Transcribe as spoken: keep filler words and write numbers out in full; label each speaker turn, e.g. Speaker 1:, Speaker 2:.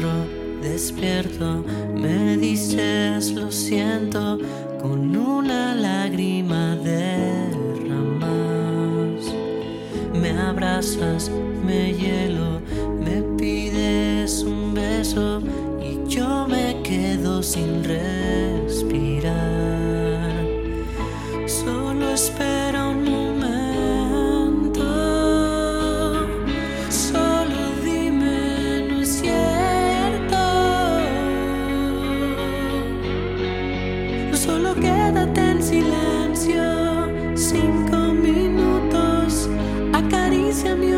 Speaker 1: encuentro despierto, me dices lo siento, con una lágrima derramas. Me abrazas, me hielo, me pides un beso y yo me quedo sin respirar. Solo espera un momento, solo dime, no es cierto. Solo quédate en silencio, cinco minutos, acaricia mi